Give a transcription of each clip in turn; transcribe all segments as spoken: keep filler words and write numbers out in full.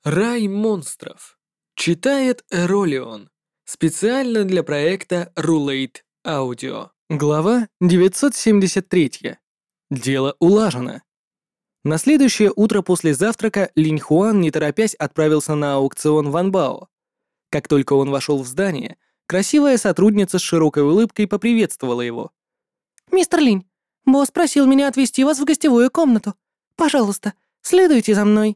Рай монстров. Читает Эролион. Специально для проекта Rulate Audio. Глава девятьсот семьдесят три. Дело улажено. На следующее утро после завтрака Линь Хуан, не торопясь, отправился на аукцион Ванбао. Как только он вошел в здание, красивая сотрудница с широкой улыбкой поприветствовала его. «Мистер Линь, босс просил меня отвезти вас в гостевую комнату. Пожалуйста, следуйте за мной».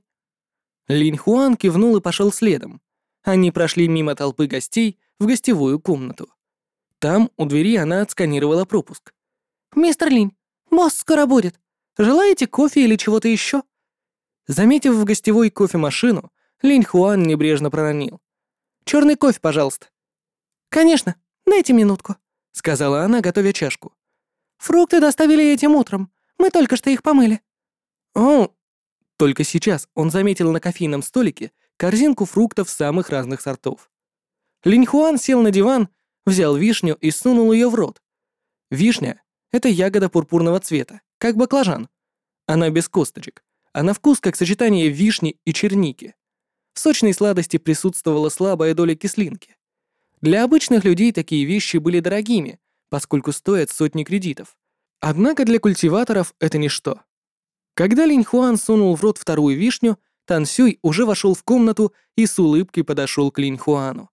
Линь Хуан кивнул и пошел следом. Они прошли мимо толпы гостей в гостевую комнату. Там, у двери, она отсканировала пропуск. «Мистер Линь, босс скоро будет. Желаете кофе или чего-то еще?» Заметив в гостевой кофемашину, Линь Хуан небрежно проронил. «Черный кофе, пожалуйста». «Конечно, дайте минутку», — сказала она, готовя чашку. «Фрукты доставили этим утром. Мы только что их помыли». «О!» Только сейчас он заметил на кофейном столике корзинку фруктов самых разных сортов. Линь Хуан сел на диван, взял вишню и сунул ее в рот. Вишня — это ягода пурпурного цвета, как баклажан. Она без косточек, а на вкус как сочетание вишни и черники. В сочной сладости присутствовала слабая доля кислинки. Для обычных людей такие вещи были дорогими, поскольку стоят сотни кредитов. Однако для культиваторов это ничто. Когда Линь Хуан сунул в рот вторую вишню, Тан Сюй уже вошел в комнату и с улыбкой подошел к Линь Хуану.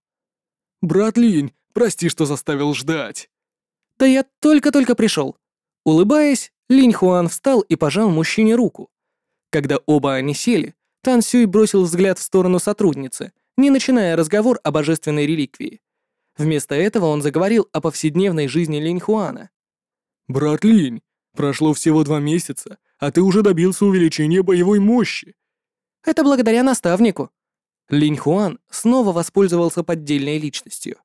«Брат Линь, прости, что заставил ждать». «Да я только-только пришел». Улыбаясь, Линь Хуан встал и пожал мужчине руку. Когда оба они сели, Тан Сюй бросил взгляд в сторону сотрудницы, не начиная разговор о божественной реликвии. Вместо этого он заговорил о повседневной жизни Линь Хуана. «Брат Линь, прошло всего два месяца, а ты уже добился увеличения боевой мощи». «Это благодаря наставнику». Линь Хуан снова воспользовался поддельной личностью.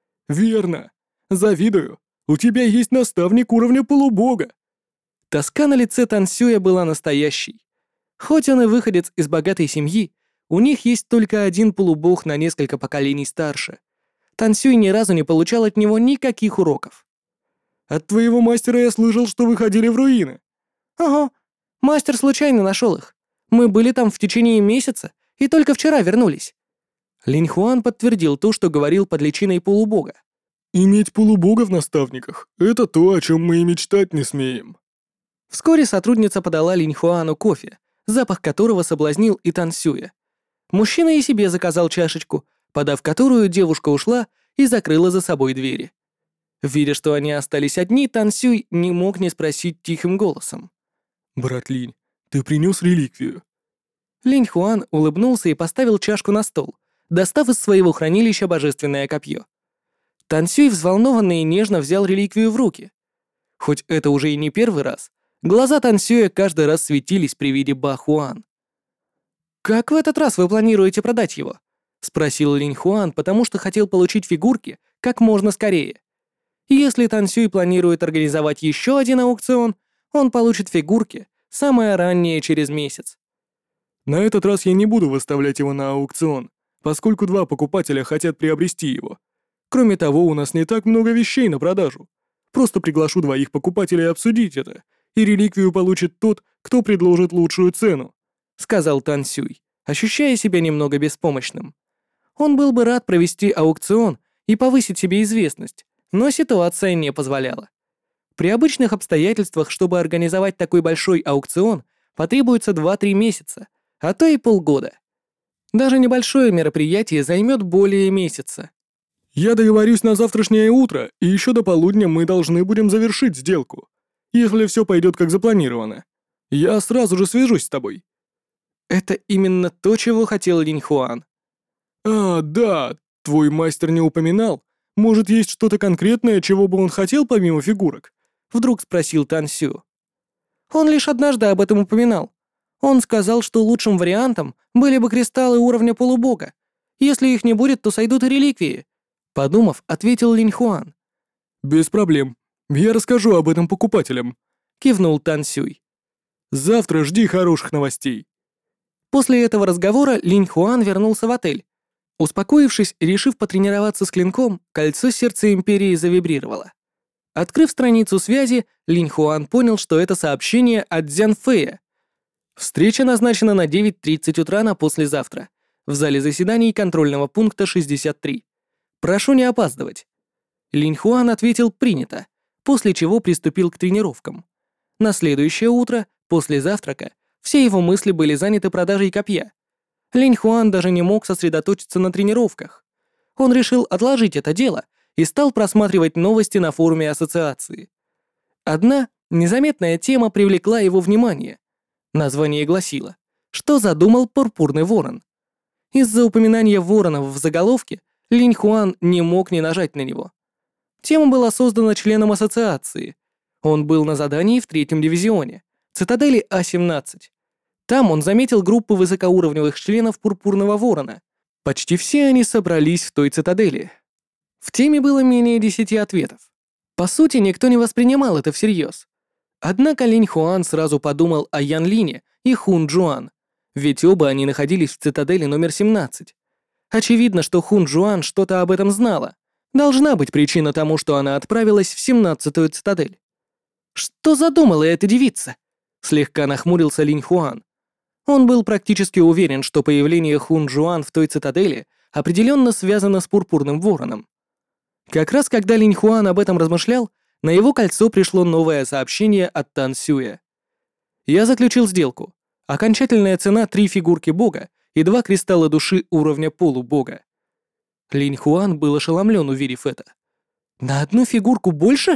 «Верно. Завидую. У тебя есть наставник уровня полубога». Тоска на лице Тан Сюя была настоящей. Хоть он и выходец из богатой семьи, у них есть только один полубог на несколько поколений старше. Тан Сюй ни разу не получал от него никаких уроков. «От твоего мастера я слышал, что вы ходили в руины». «Ага. Мастер случайно нашел их. Мы были там в течение месяца и только вчера вернулись». Линь Хуан подтвердил то, что говорил под личиной полубога. «Иметь полубога в наставниках — это то, о чем мы и мечтать не смеем». Вскоре сотрудница подала Линь Хуану кофе, запах которого соблазнил и Тан Сюя. Мужчина и себе заказал чашечку, подав которую, девушка ушла и закрыла за собой двери. Видя, что они остались одни, Тан Сюй не мог не спросить тихим голосом. «Брат Линь, ты принес реликвию?» Линь Хуан улыбнулся и поставил чашку на стол, достав из своего хранилища божественное копье. Тан Сюй взволнованно и нежно взял реликвию в руки. Хоть это уже и не первый раз, глаза Тан Сюя каждый раз светились при виде Ба Хуан. «Как в этот раз вы планируете продать его?» — спросил Линь Хуан, потому что хотел получить фигурки как можно скорее. Если Тан Сюй планирует организовать еще один аукцион, он получит фигурки самое раннее через месяц. «На этот раз я не буду выставлять его на аукцион, поскольку два покупателя хотят приобрести его. Кроме того, у нас не так много вещей на продажу. Просто приглашу двоих покупателей обсудить это, и реликвию получит тот, кто предложит лучшую цену», — сказал Тан Сюй, ощущая себя немного беспомощным. Он был бы рад провести аукцион и повысить себе известность, но ситуация не позволяла. При обычных обстоятельствах, чтобы организовать такой большой аукцион, потребуется два-три месяца, а то и полгода. Даже небольшое мероприятие займет более месяца. «Я договорюсь на завтрашнее утро, и еще до полудня мы должны будем завершить сделку. Если все пойдет как запланировано, я сразу же свяжусь с тобой». Это именно то, чего хотел Линь Хуан. «А, да, твой мастер не упоминал. Может, есть что-то конкретное, чего бы он хотел помимо фигурок?» Вдруг спросил Тан Сю. Он лишь однажды об этом упоминал. Он сказал, что лучшим вариантом были бы кристаллы уровня полубога. Если их не будет, то сойдут и реликвии. Подумав, ответил Линь Хуан. «Без проблем. Я расскажу об этом покупателям», — кивнул Тан Сюй. «Завтра жди хороших новостей». После этого разговора Линь Хуан вернулся в отель. Успокоившись и решив потренироваться с клинком, кольцо сердца Империи завибрировало. Открыв страницу связи, Линь Хуан понял, что это сообщение от Дзян Фэя. Встреча назначена на девять тридцать утра на послезавтра. в зале заседаний контрольного пункта шестьдесят три. Прошу не опаздывать. Линь Хуан ответил «принято», после чего приступил к тренировкам. На следующее утро, после завтрака, все его мысли были заняты продажей копья. Линь Хуан даже не мог сосредоточиться на тренировках. Он решил отложить это дело и стал просматривать новости на форуме ассоциации. Одна незаметная тема привлекла его внимание. Название гласило «Что задумал Пурпурный Ворон?». Из-за упоминания воронов в заголовке Линь Хуан не мог не нажать на него. Тема была создана членом ассоциации. Он был на задании в третьем дивизионе, цитадели А семнадцать. Там он заметил группу высокоуровневых членов Пурпурного Ворона. Почти все они собрались в той цитадели. В теме было менее десяти ответов. По сути, никто не воспринимал это всерьез. Однако Линь Хуан сразу подумал о Ян Лине и Хун Джуан, ведь оба они находились в цитадели номер семнадцать. Очевидно, что Хун Джуан что-то об этом знала. Должна быть причина тому, что она отправилась в семнадцатую цитадель. «Что задумала эта девица?» — слегка нахмурился Линь Хуан. Он был практически уверен, что появление Хун Джуан в той цитадели определенно связано с Пурпурным Вороном. Как раз когда Линь Хуан об этом размышлял, на его кольцо пришло новое сообщение от Тан Сюя. «Я заключил сделку. Окончательная цена — три фигурки бога и два кристалла души уровня полубога». Линь Хуан был ошеломлен, увидев это. «На одну фигурку больше?»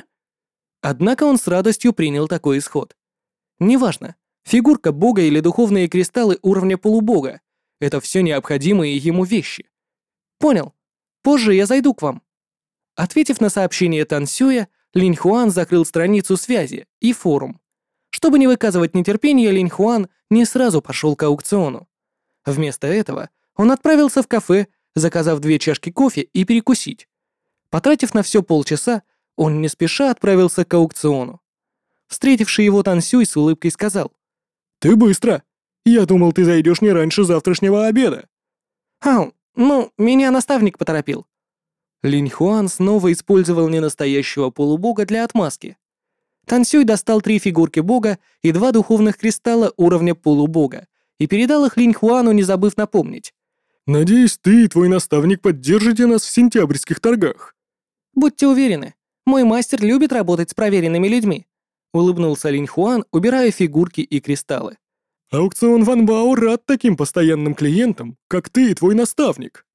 Однако он с радостью принял такой исход. Неважно, фигурка бога или духовные кристаллы уровня полубога — это все необходимые ему вещи. «Понял. Позже я зайду к вам». Ответив на сообщение Тан Сюя, Линь Хуан закрыл страницу связи и форум. Чтобы не выказывать нетерпения, Линь Хуан не сразу пошел к аукциону. Вместо этого он отправился в кафе, заказав две чашки кофе и перекусить. Потратив на все полчаса, он не спеша отправился к аукциону. Встретивший его Тан Сюй с улыбкой сказал: «Ты быстро. Я думал, ты зайдешь не раньше завтрашнего обеда». «Ау, ну, меня наставник поторопил». Линь Хуан снова использовал ненастоящего полубога для отмазки. Тан Сюй достал три фигурки бога и два духовных кристалла уровня полубога и передал их Линь Хуану, не забыв напомнить: «Надеюсь, ты и твой наставник поддержите нас в сентябрьских торгах». «Будьте уверены, мой мастер любит работать с проверенными людьми», улыбнулся Линь Хуан, убирая фигурки и кристаллы. «Аукцион Ван Бао рад таким постоянным клиентам, как ты и твой наставник».